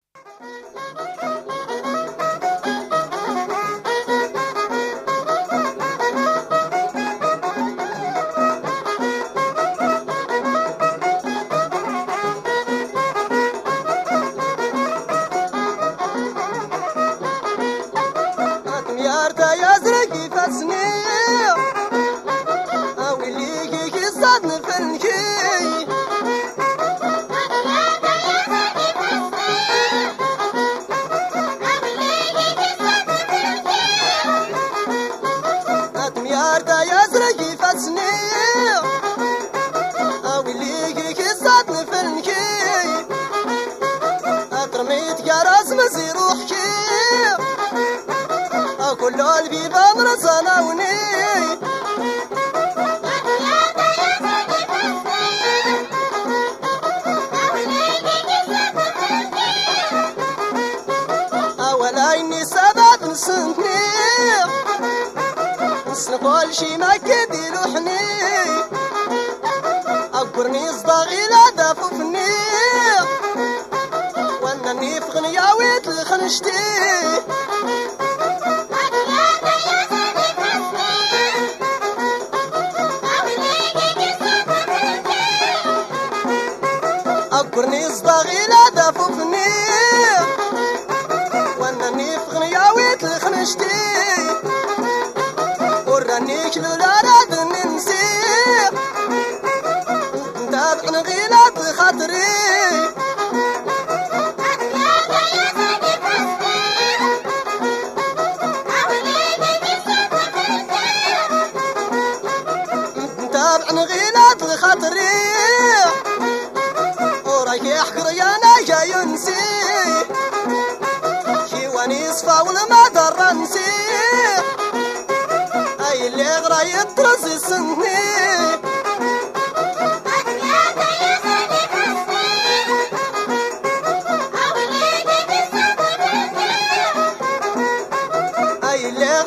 كل البيبان رزانوني أولا إني سبب نسنتني نسنقول شي ما كدي لوحني أكبرني صداغي لا داففني وأنني في غنياويت الخنشتي أكبرني صداغي لا داففني وأنني في غنياويت الخنشتي ورانيك لولا راد ننسيق نتابع نغيلات خاطري نتابع نغيلات خاطري وراك يحكر يا ناجا ينسي شيواني صفا والما درنسي اي اللي غرا يطرز السنين